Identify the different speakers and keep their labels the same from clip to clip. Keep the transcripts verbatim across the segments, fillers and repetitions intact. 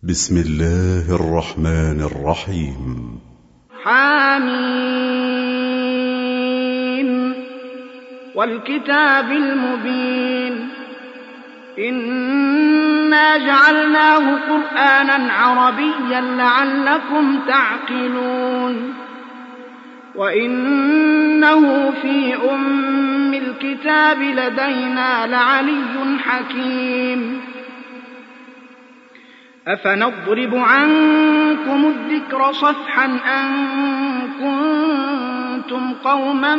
Speaker 1: بسم الله الرحمن الرحيم.
Speaker 2: حميم والكتاب المبين إنا جعلناه قرآنا عربيا لعلكم تعقلون وإنه في أم الكتاب لدينا لعلي حكيم أفنضرب عنكم الذكر صفحا أن كنتم قوما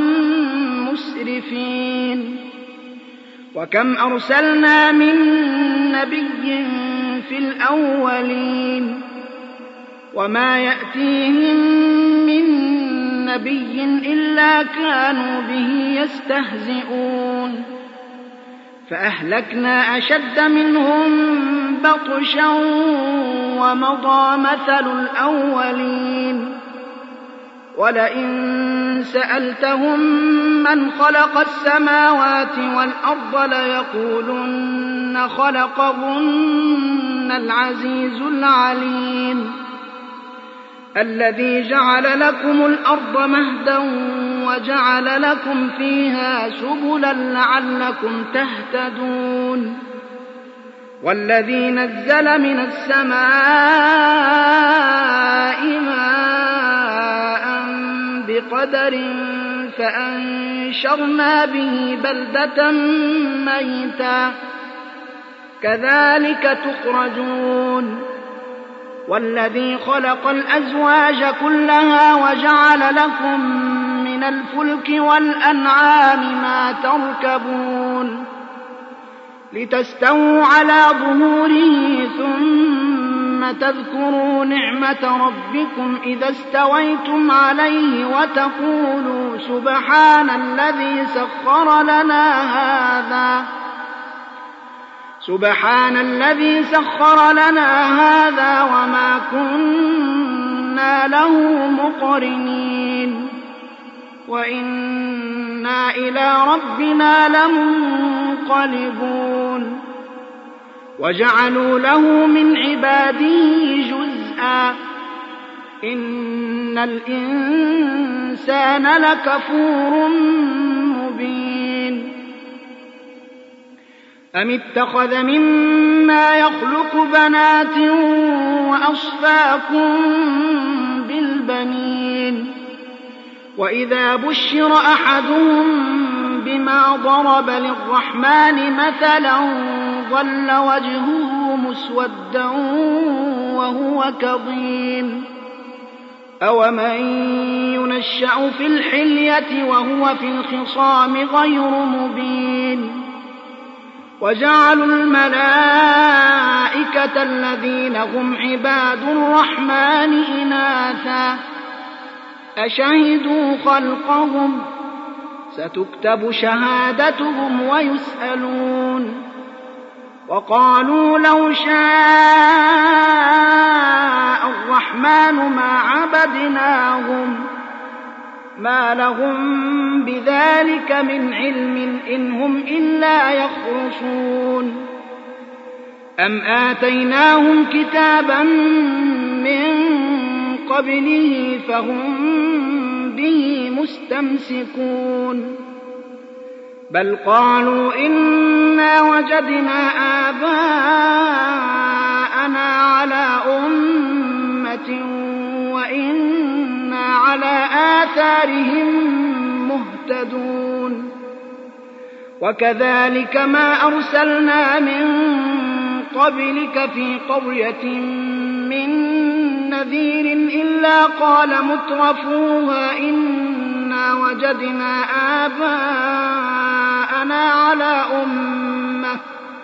Speaker 2: مسرفين وكم أرسلنا من نبي في الأولين وما يأتيهم من نبي إلا كانوا به يستهزئون فأهلكنا أشد منهم بطشا ومضى مثل الأولين ولئن سألتهم من خلق السماوات والأرض ليقولن خلقهن العزيز العليم الذي جعل لكم الأرض مهدا وجعل لكم فيها سبلا لعلكم تهتدون والذي نزل من السماء ماء بقدر فأنشرنا به بلدة ميتا كذلك تخرجون والذي خلق الأزواج كلها وجعل لكم من الفلك والأنعام ما تركبون لتستووا على ظهوره ثم تذكروا نعمة ربكم إذا استويتم عليه وتقولوا سبحان الذي سخر لنا هذا سبحان الذي سخر لنا هذا وما كنا له مقرنين وإنا إلى ربنا لمنقلبون وجعلوا له من عباده جزءا إن الإنسان لكفور مبين أم اتخذ مما يخلق بنات وأصفاكم بالبنين وإذا بشر أحدهم بما ضرب للرحمن مثلا ظل وجهه مسودا وهو كظيم أومن ينشأ في الحلية وهو في الخصام غير مبين وجعلوا الملائكة الذين هم عباد الرحمن إناثا أشهدوا خلقهم ستكتب شهادتهم ويسألون وقالوا لو شاء الرحمن ما عبدناهم ما لهم بذلك من علم إن هم إلا يخرصون أم آتيناهم كتابا من قبله فهم به مستمسكون بل قالوا إنا وجدنا آباءنا على أمة وإنا على آثارهم مهتدون وكذلك ما أرسلنا من قبلك في قرية من نذير إلا قال مترفوها إنا وجدنا آباءنا على أمة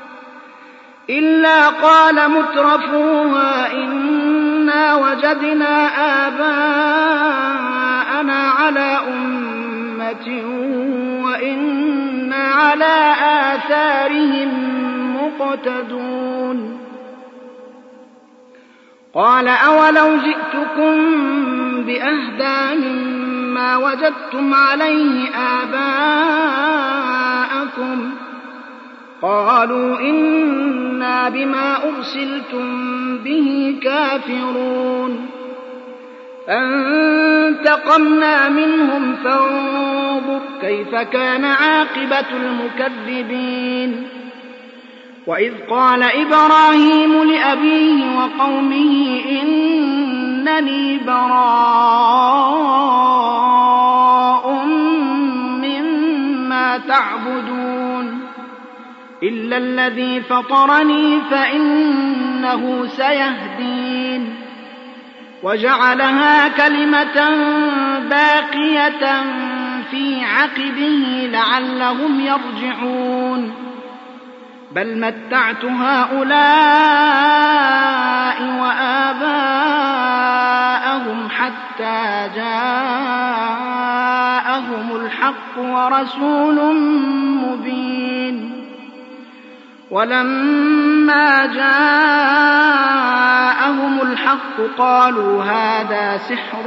Speaker 2: إلا قال مترفوها إنا وجدنا آباءنا على أمة وإنا على آثارهم مقتدون قال أولو جئتكم بأهدى مما وجدتم عليه آباءكم قالوا إنا بما أرسلتم به كافرون فانتقمنا منهم فانظر كيف كان عاقبة المكذبين وإذ قال إبراهيم لأبيه وقومه إنني براء مما تعبدون إلا الذي فطرني فإنه سيهدين وجعلها كلمة باقية في عقبه لعلهم يرجعون بل متعت هؤلاء وآباءهم حتى جاءهم الحق ورسول مبين ولما جاءهم الحق قالوا هذا سحر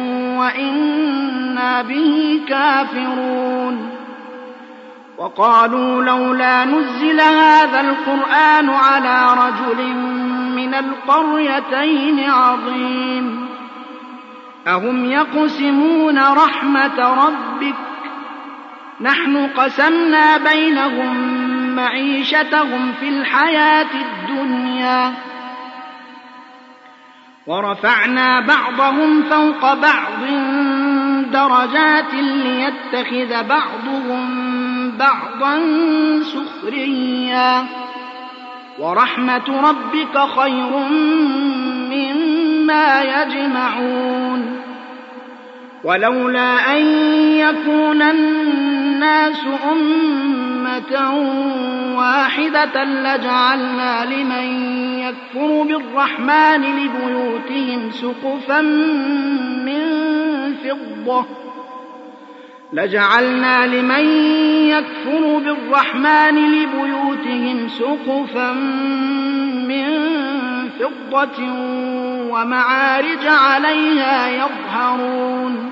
Speaker 2: وإنا به كافرون وقالوا لولا نزل هذا القرآن على رجل من القريتين عظيم أهم يقسمون رحمة ربك نحن قسمنا بينهم معيشتهم في الحياة الدنيا ورفعنا بعضهم فوق بعض درجات ليتخذ بعضهم بعضا سخريا ورحمة ربك خير مما يجمعون ولولا أن يكون الناس أمة واحدة لجعلنا لمن يكفر بالرحمن لبيوتهم سقفا من فضة لجعلنا لمن يكفر بالرحمن لبيوتهم سقفا من فضة ومعارج عليها يظهرون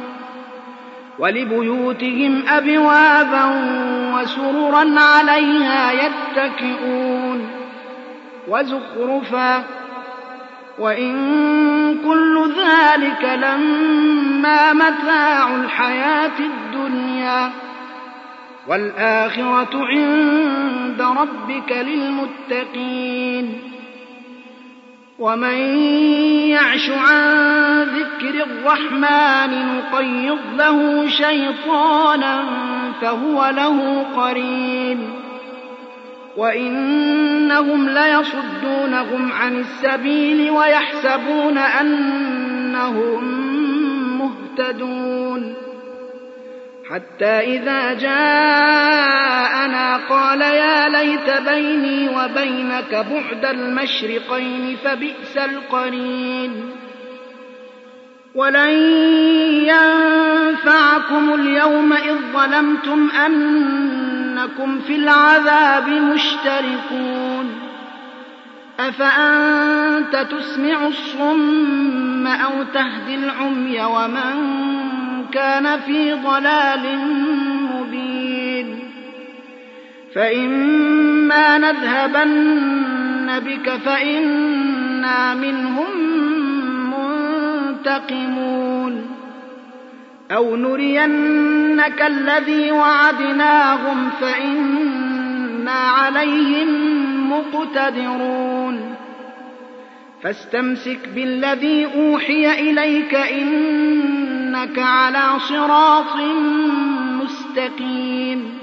Speaker 2: ولبيوتهم أبوابا وسررا عليها يتكئون وزخرفا وإن كل ذلك لما متاع الحياة الدنيا والآخرة عند ربك للمتقين ومن يعش عن ذكر الرحمن نقيض له شيطانا فهو له قرين وإنهم ليصدونهم عن السبيل ويحسبون أنهم مهتدون حتى إذا جاءنا قال يا ليت بيني وبينك بعد المشرقين فبئس القرين ولن ينفعكم اليوم إذ ظلمتم أنكم في العذاب مشتركون أفأنت تسمع الصم أو تهدي العمي ومن كان في ضلال مبين فإما نذهبن بك فإنا منهم منتقمون أو نرينك الذي وعدناهم فإنا عليهم مقتدرون فاستمسك بالذي أوحي إليك إنك على صراط مستقيم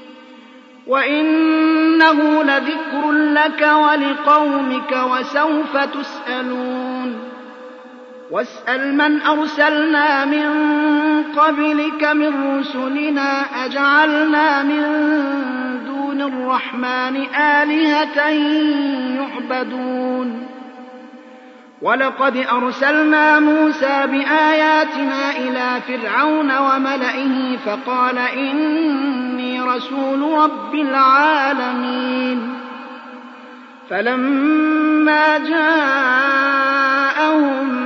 Speaker 2: وإنه لذكر لك ولقومك وسوف تسألون واسأل من أرسلنا من قبلك من رسلنا أجعلنا من دون الرحمن آلهة يعبدون ولقد أرسلنا موسى بآياتنا إلى فرعون وملئه فقال إني رسول رب العالمين فلما جاءهم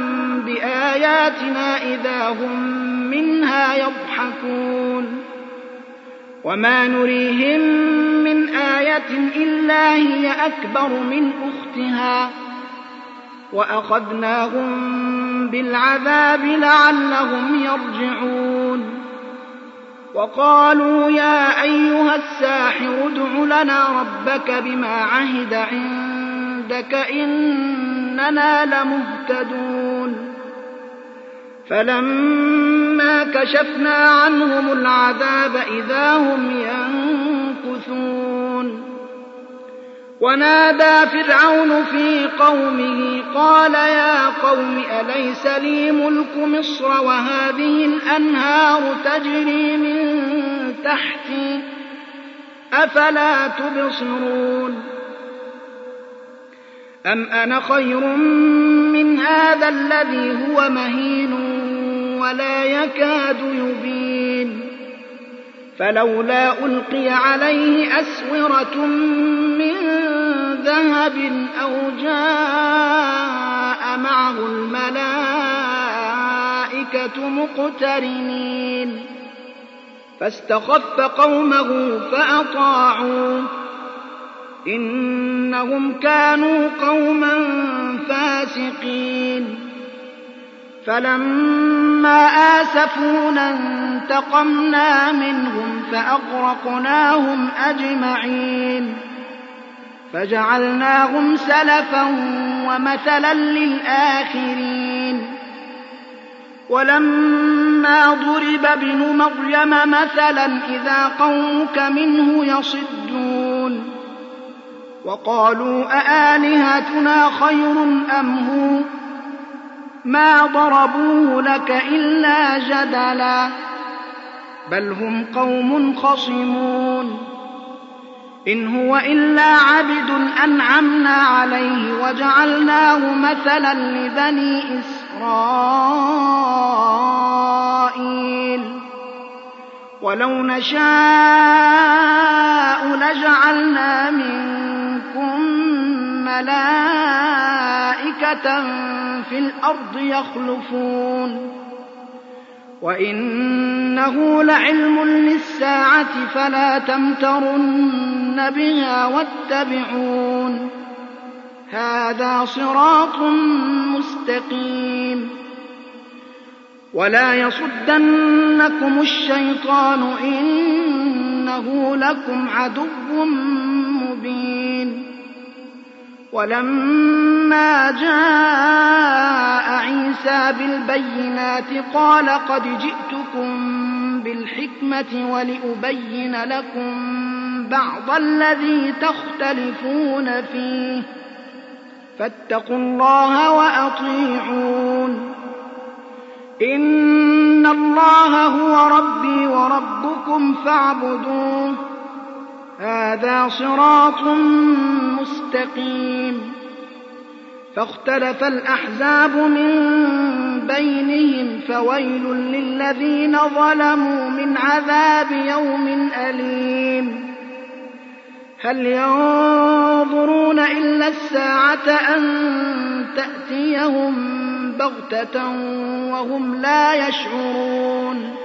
Speaker 2: بآياتنا إذا هم منها يضحكون وما نريهم من آية إلا هي أكبر من أختها وأخذناهم بالعذاب لعلهم يرجعون وقالوا يا أيها الساحر ادع لنا ربك بما عهد عندك إننا لمهتدون فلما كشفنا عنهم العذاب إذا هم ينكثون ونادى فرعون في قومه قال يا قوم أليس لي ملك مصر وهذه الأنهار تجري من تحتي أفلا تبصرون أم أنا خير من هذا الذي هو مهين ولا يكاد يبين فلولا ألقي عليه أسورة من ذهب أو جاء معه الملائكة مقترنين فاستخف قومه فأطاعوه إنهم كانوا قوما فاسقين فلما آسفونا انتقمنا منهم فأغرقناهم أجمعين فجعلناهم سلفا ومثلا للآخرين ولما ضرب ابن مريم مثلا إذا قومك منه يصدون وقالوا أآلهتنا خير أم هو ما ضربوه لك إلا جدلا بل هم قوم خصمون إن هو إلا عبد أنعمنا عليه وجعلناه مثلا لبني إسرائيل ولو نشاء لجعلنا منكم ملائكة في الأرض يخلفون وإنه لعلم للساعة فلا تمترن بها واتبعون هذا صراط مستقيم ولا يصدنكم الشيطان إنه لكم عدو مبين ولما جاء عيسى بالبينات قال قد جئتكم بالحكمة ولأبين لكم بعض الذي تختلفون فيه فاتقوا الله وأطيعون إن الله هو ربي وربكم فاعبدوه هذا صراط مستقيم فاختلف الأحزاب من بينهم فويل للذين ظلموا من عذاب يوم أليم هل ينظرون إلا الساعة أن تأتيهم بغتة وهم لا يشعرون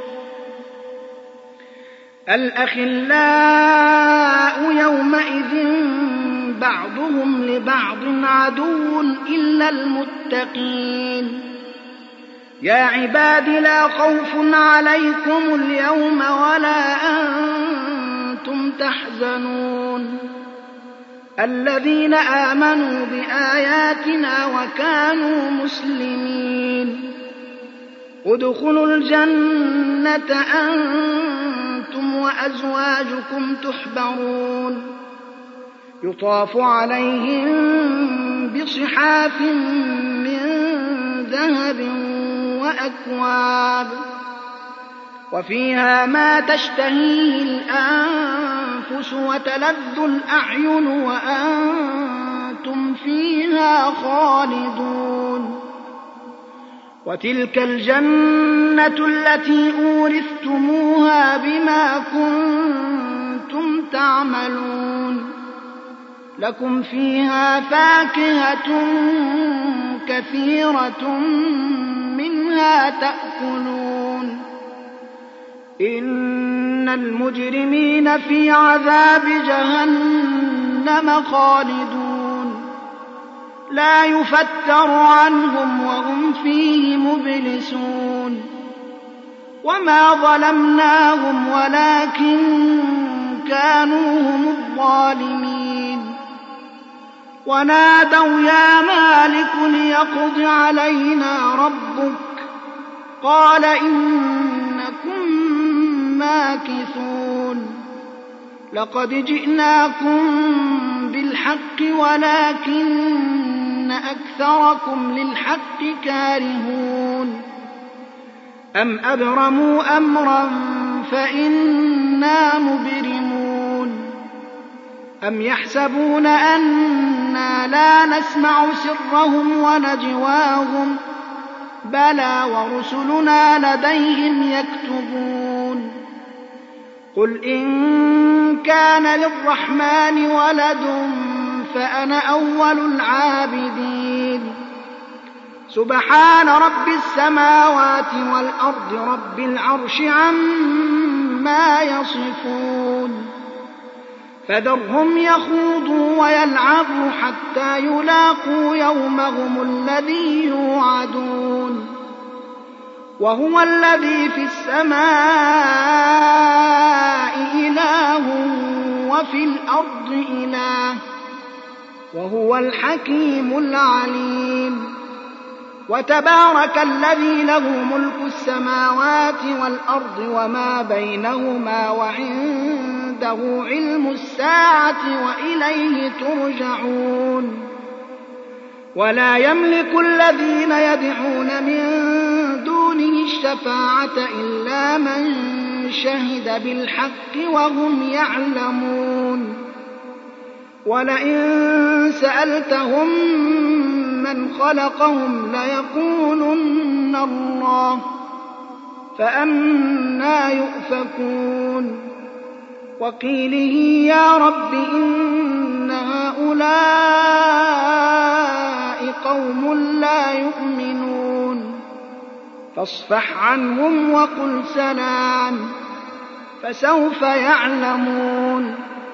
Speaker 2: الأخلاء يومئذ بعضهم لبعض عدو إلا المتقين يا عباد لا خوف عليكم اليوم ولا أنتم تحزنون الذين آمنوا بآياتنا وكانوا مسلمين ادخلوا الجنة أنتم وأزواجكم تحبرون يطاف عليهم بصحاف من ذهب وأكواب وفيها ما تشتهيه الأنفس وتلذ الأعين وأنتم فيها خالدون وتلك الجنة التي أورثتموها بما كنتم تعملون لكم فيها فاكهة كثيرة منها تأكلون إن المجرمين في عذاب جهنم خالدون لا يفتر عنهم وهم فيه مبلسون وما ظلمناهم ولكن كانوا هم الظالمين ونادوا يا مالك ليقض علينا ربك قال إنكم ماكثون لقد جئناكم بالحق ولكن أكثركم للحق كارهون أم أبرموا أمرا فإنا مبرمون أم يحسبون أنا لا نسمع سرهم ونجواهم بلى ورسلنا لديهم يكتبون قل إن كان للرحمن ولد فأنا أول العابدين سبحان رب السماوات والأرض رب العرش عما يصفون فذرهم يخوضوا ويلعبوا حتى يلاقوا يومهم الذي يوعدون وهو الذي في السماء إله وفي الأرض إله وهو الحكيم العليم وتبارك الذي له ملك السماوات والأرض وما بينهما وعنده علم الساعة وإليه ترجعون ولا يملك الذين يدعون من دونه الشفاعة إلا من شهد بالحق وهم يعلمون ولئن سألتهم من خلقهم ليقولن الله فأنى يؤفكون وقيله يا رب إن هؤلاء قوم لا يؤمنون فاصفح عنهم وقل سلام فسوف يعلمون